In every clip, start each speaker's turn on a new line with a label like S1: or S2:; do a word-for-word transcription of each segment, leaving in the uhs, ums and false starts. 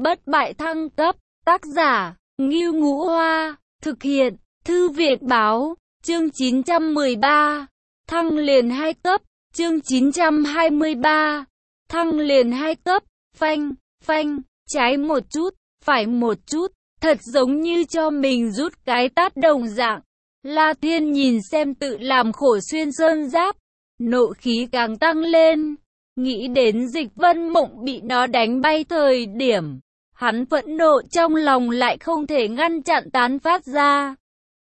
S1: Bất bại thăng cấp, tác giả, Ngưu Ngũ Hoa, thực hiện, Thư viện báo, chương chín trăm mười ba, thăng liền hai cấp, chương chín trăm hai mươi ba, thăng liền hai cấp, phanh, phanh, trái một chút, phải một chút, thật giống như cho mình rút cái tát đồng dạng. La Thiên nhìn xem tự làm khổ xuyên sơn giáp, nộ khí càng tăng lên, nghĩ đến Dịch Vân Mộng bị nó đánh bay thời điểm, hắn phẫn nộ trong lòng lại không thể ngăn chặn tán phát ra.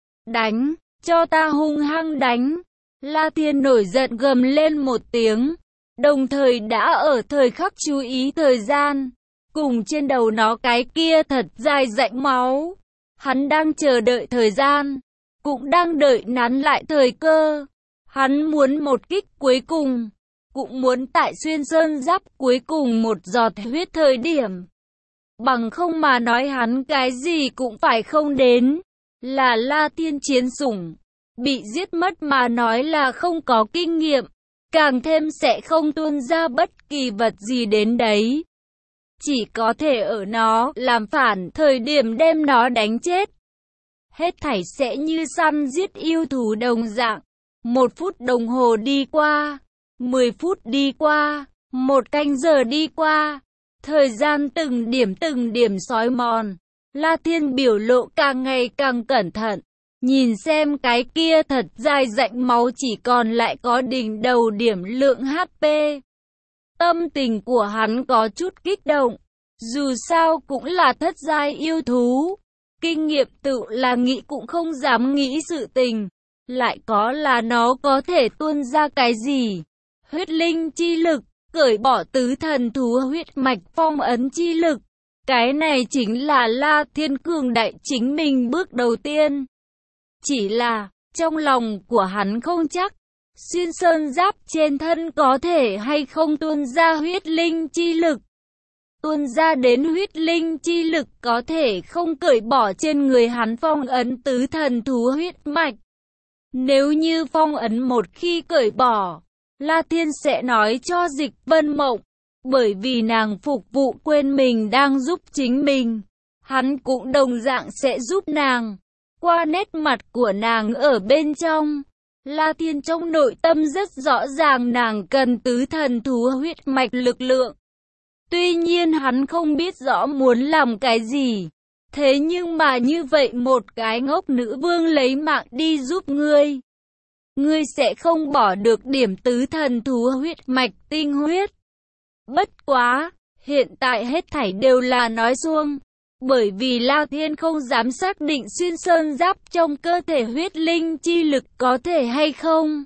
S1: Đánh, cho ta hung hăng đánh. La Thiên nổi giận gầm lên một tiếng, đồng thời đã ở thời khắc chú ý thời gian, cùng trên đầu nó cái kia thật dài rãnh máu. Hắn đang chờ đợi thời gian, cũng đang đợi nắn lại thời cơ. Hắn muốn một kích cuối cùng, cũng muốn tại xuyên sơn giáp cuối cùng một giọt huyết thời điểm. Bằng không mà nói hắn cái gì cũng phải không đến. Là La Thiên chiến sủng, bị giết mất mà nói là không có kinh nghiệm, càng thêm sẽ không tuôn ra bất kỳ vật gì đến đấy. Chỉ có thể ở nó làm phản thời điểm đem nó đánh chết. Hết thảy sẽ như săn giết yêu thú đồng dạng. Một phút đồng hồ đi qua, mười phút đi qua, một canh giờ đi qua. Thời gian từng điểm từng điểm xói mòn. La Thiên biểu lộ càng ngày càng cẩn thận. Nhìn xem cái kia thật dài rãnh máu chỉ còn lại có đỉnh đầu điểm lượng hát pê. Tâm tình của hắn có chút kích động. Dù sao cũng là thất giai yêu thú. Kinh nghiệm tự là nghĩ cũng không dám nghĩ sự tình. Lại có là nó có thể tuôn ra cái gì? Huyết linh chi lực, cởi bỏ tứ thần thú huyết mạch phong ấn chi lực. Cái này chính là La Thiên cường đại chính mình bước đầu tiên. Chỉ là, trong lòng của hắn không chắc, xuyên sơn giáp trên thân có thể hay không tuôn ra huyết linh chi lực. Tuôn ra đến huyết linh chi lực có thể không cởi bỏ trên người hắn phong ấn tứ thần thú huyết mạch. Nếu như phong ấn một khi cởi bỏ, La Thiên sẽ nói cho Dịch Vân Mộng. Bởi vì nàng phục vụ quên mình đang giúp chính mình, hắn cũng đồng dạng sẽ giúp nàng. Qua nét mặt của nàng ở bên trong, La Thiên trong nội tâm rất rõ ràng nàng cần tứ thần thú huyết mạch lực lượng. Tuy nhiên hắn không biết rõ muốn làm cái gì. Thế nhưng mà như vậy một cái ngốc nữ vương lấy mạng đi giúp ngươi, ngươi sẽ không bỏ được điểm tứ thần thú huyết mạch tinh huyết. Bất quá, hiện tại hết thảy đều là nói suông, bởi vì La Thiên không dám xác định xuyên sơn giáp trong cơ thể huyết linh chi lực có thể hay không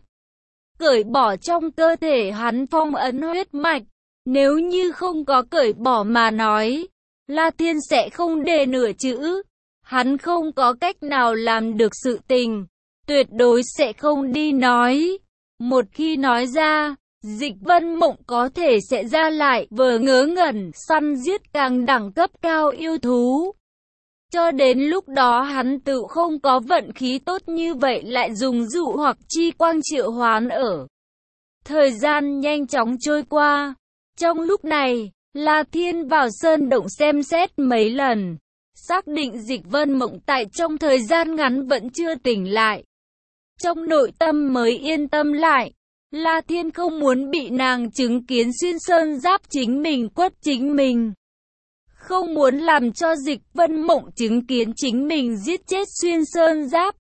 S1: cởi bỏ trong cơ thể hắn phong ấn huyết mạch. Nếu như không có cởi bỏ mà nói, La Thiên sẽ không đề nửa chữ. Hắn không có cách nào làm được sự tình, tuyệt đối sẽ không đi nói. Một khi nói ra, Dịch Vân Mộng có thể sẽ ra lại vờ ngớ ngẩn săn giết càng đẳng cấp cao yêu thú. Cho đến lúc đó hắn tự không có vận khí tốt như vậy lại dùng dụ hoặc chi quang triệu hoán ở. Thời gian nhanh chóng trôi qua. Trong lúc này, La Thiên vào sơn động xem xét mấy lần, xác định Dịch Vân Mộng tại trong thời gian ngắn vẫn chưa tỉnh lại. Trong nội tâm mới yên tâm lại. La Thiên không muốn bị nàng chứng kiến xuyên sơn giáp chính mình quất chính mình. Không muốn làm cho Dịch Vân Mộng chứng kiến chính mình giết chết xuyên sơn giáp.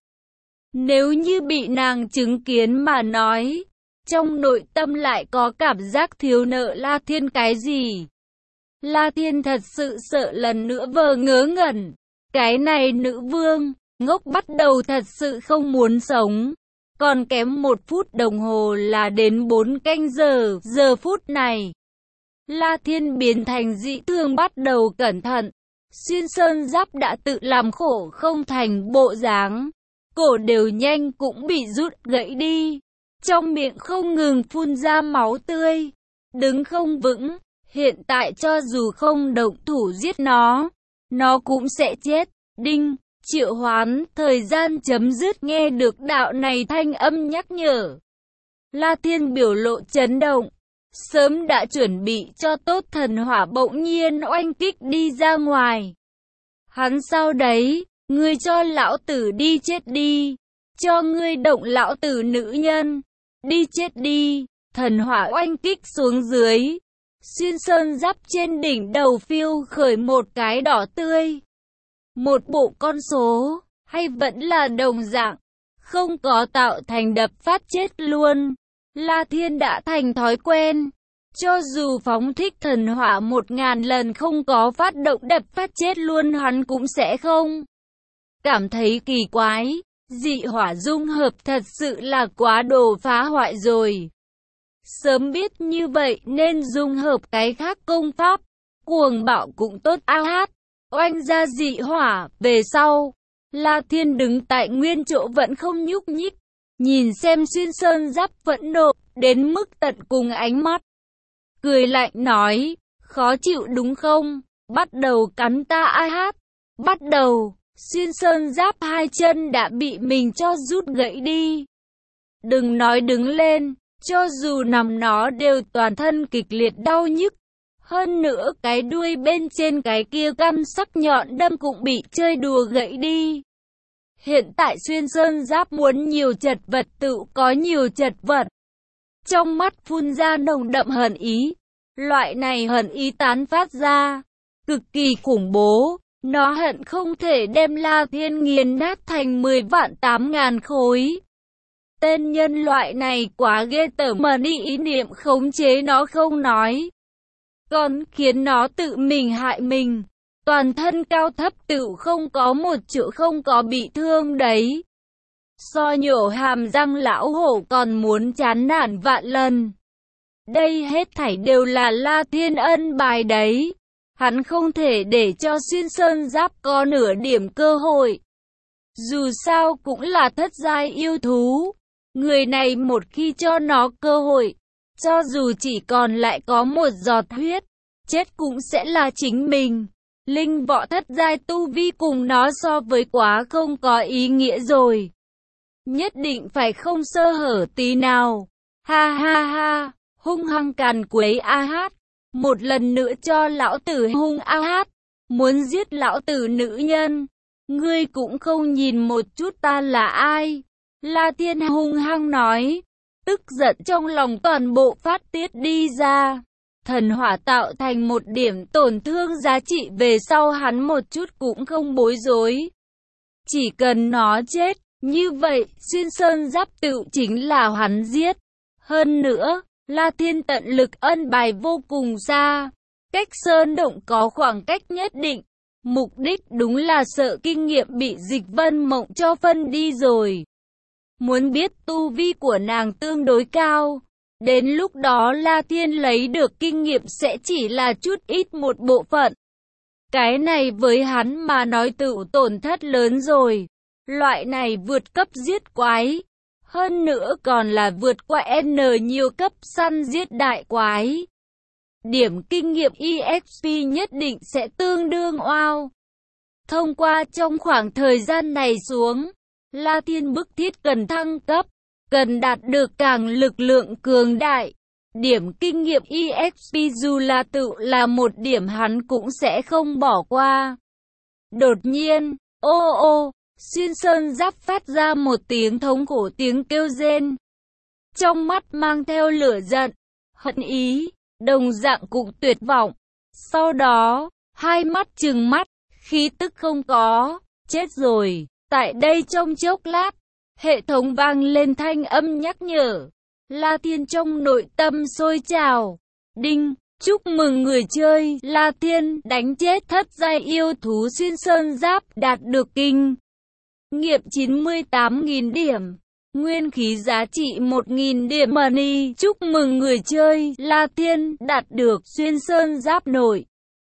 S1: Nếu như bị nàng chứng kiến mà nói, trong nội tâm lại có cảm giác thiếu nợ La Thiên cái gì. La Thiên thật sự sợ lần nữa vờ ngớ ngẩn. Cái này nữ vương, ngốc bắt đầu thật sự không muốn sống. Còn kém một phút đồng hồ là đến bốn canh giờ, giờ phút này. La Thiên biến thành dị thường bắt đầu cẩn thận. Xuyên sơn giáp đã tự làm khổ không thành bộ dáng. Cổ đều nhanh cũng bị rút gãy đi. Trong miệng không ngừng phun ra máu tươi. Đứng không vững. Hiện tại cho dù không động thủ giết nó, nó cũng sẽ chết. Đinh. Triệu hoán, thời gian chấm dứt. Nghe được đạo này thanh âm nhắc nhở, La Thiên biểu lộ chấn động. sớm đã chuẩn bị cho tốt, thần hỏa bỗng nhiên oanh kích đi ra ngoài. Hắn sao đấy, ngươi cho lão tử đi chết đi, cho ngươi động lão tử nữ nhân, đi chết đi, thần hỏa oanh kích xuống dưới. Xuyên sơn giáp trên đỉnh đầu phiêu khởi một cái đỏ tươi. Một bộ con số, hay vẫn là đồng dạng, không có tạo thành đập phát chết luôn. La Thiên đã thành thói quen, cho dù phóng thích thần hỏa một ngàn lần không có phát động đập phát chết luôn hắn cũng sẽ không cảm thấy kỳ quái. Dị hỏa dung hợp thật sự là quá đồ phá hoại rồi. Sớm biết như vậy nên dung hợp cái khác công pháp, cuồng bạo cũng tốt a hát, oanh ra dị hỏa. Về sau, La Thiên đứng tại nguyên chỗ vẫn không nhúc nhích, nhìn xem xuyên sơn giáp phẫn nộ đến mức tận cùng ánh mắt. Cười lạnh nói, khó chịu đúng không? Bắt đầu cắn ta a hát, bắt đầu. Xuyên sơn giáp hai chân đã bị mình cho rút gãy đi. Đừng nói đứng lên, cho dù nằm nó đều toàn thân kịch liệt đau nhức. Hơn nữa cái đuôi bên trên cái kia găm sắc nhọn đâm cũng bị chơi đùa gãy đi. Hiện tại xuyên sơn giáp muốn nhiều chật vật tự có nhiều chật vật. Trong mắt phun ra nồng đậm hận ý. Loại này hận ý tán phát ra, cực kỳ khủng bố. Nó hận không thể đem La Thiên nghiền nát thành mười vạn tám ngàn khối. Tên nhân loại này quá ghê tởm, mà đi ý niệm khống chế nó không nói, còn khiến nó tự mình hại mình. Toàn thân cao thấp tự không có một chỗ không có bị thương đấy. So nhổ hàm răng lão hổ còn muốn chán nản vạn lần. Đây hết thảy đều là La Thiên ân bài đấy. Hắn không thể để cho xuyên sơn giáp có nửa điểm cơ hội. Dù sao cũng là thất giai yêu thú. Người này một khi cho nó cơ hội, cho dù chỉ còn lại có một giọt huyết, chết cũng sẽ là chính mình. Linh võ thất giai tu vi cùng nó so với quá không có ý nghĩa rồi. Nhất định phải không sơ hở tí nào. Ha ha ha, hung hăng càn quấy a hát. Một lần nữa cho lão tử hung a hát. Muốn giết lão tử nữ nhân. Ngươi cũng không nhìn một chút ta là ai. La Thiên hung hăng nói. Tức giận trong lòng toàn bộ phát tiết đi ra. Thần hỏa tạo thành một điểm tổn thương giá trị về sau hắn một chút cũng không bối rối. Chỉ cần nó chết, như vậy xuyên sơn giáp tự chính là hắn giết. Hơn nữa, La Thiên tận lực ân bài vô cùng xa. Cách sơn động có khoảng cách nhất định. Mục đích đúng là sợ kinh nghiệm bị Dịch Vân Mộng cho phân đi rồi. Muốn biết tu vi của nàng tương đối cao. Đến lúc đó La Thiên lấy được kinh nghiệm sẽ chỉ là chút ít một bộ phận. Cái này với hắn mà nói tự tổn thất lớn rồi. Loại này vượt cấp giết quái. Hơn nữa còn là vượt qua N nhiều cấp săn giết đại quái. Điểm kinh nghiệm e ích pê nhất định sẽ tương đương wow. Thông qua trong khoảng thời gian này xuống, La Thiên bức thiết cần thăng cấp. Cần đạt được càng lực lượng cường đại. Điểm kinh nghiệm e ích pê dù là tự là một điểm hắn cũng sẽ không bỏ qua. Đột nhiên, ô ô, xuyên sơn giáp phát ra một tiếng thống khổ tiếng kêu rên. Trong mắt mang theo lửa giận, hận ý, đồng dạng cũng tuyệt vọng. Sau đó, hai mắt trừng mắt, khí tức không có, chết rồi. Tại đây trong chốc lát, hệ thống vang lên thanh âm nhắc nhở. La Thiên trong nội tâm sôi trào. Đinh, chúc mừng người chơi La Thiên đánh chết thất giai yêu thú xuyên sơn giáp, đạt được kinh nghiệm chín mươi tám nghìn điểm. Nguyên khí giá trị một nghìn điểm money. Chúc mừng người chơi La Thiên đạt được xuyên sơn giáp nội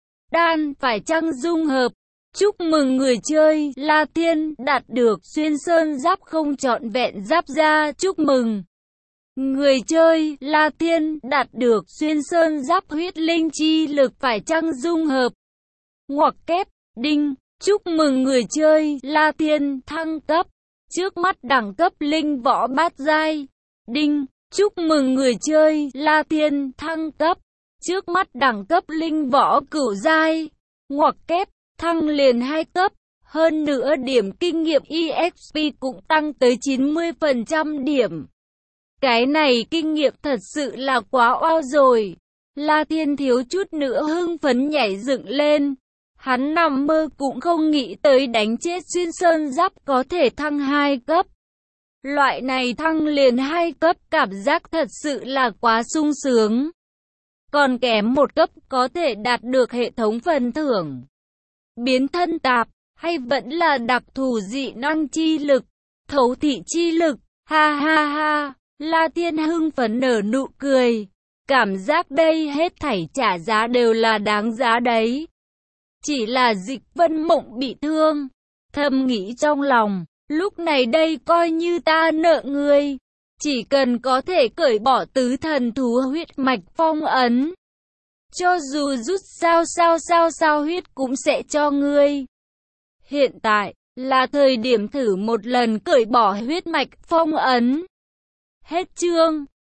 S1: đan phải chăng dung hợp. Chúc mừng người chơi La Thiên đạt được xuyên sơn giáp không trọn vẹn giáp da. Chúc mừng người chơi La Thiên đạt được xuyên sơn giáp huyết linh chi lực phải chăng dung hợp. Ngoặc kép, đinh, chúc mừng người chơi La Thiên thăng cấp. Trước mắt đẳng cấp linh võ bát giai. Đinh, Chúc mừng người chơi La Tiên thăng cấp. Trước mắt đẳng cấp linh võ cửu giai. Ngoặc kép, thăng liền hai cấp. Hơn nữa điểm kinh nghiệm e ích pê cũng tăng tới chín mươi phần trăm điểm. Cái này kinh nghiệm thật sự là quá oao rồi. La Thiên thiếu chút nữa hưng phấn nhảy dựng lên. Hắn nằm mơ cũng không nghĩ tới đánh chết xuyên sơn giáp có thể thăng hai cấp. Loại này thăng liền hai cấp cảm giác thật sự là quá sung sướng. Còn kém một cấp có thể đạt được hệ thống phần thưởng. Biến thân tạp, hay vẫn là đặc thù dị năng chi lực, thấu thị chi lực, ha ha ha, La Thiên hưng phấn nở nụ cười. Cảm giác đây hết thảy trả giá đều là đáng giá đấy. Chỉ là Dịch Vân Mộng bị thương, thầm nghĩ trong lòng, lúc này đây coi như ta nợ ngươi. Chỉ cần có thể cởi bỏ tứ thần thú huyết mạch phong ấn. Cho dù rút sao sao sao sao huyết cũng sẽ cho ngươi. Hiện tại, là thời điểm thử một lần cởi bỏ huyết mạch phong ấn. Hết chương.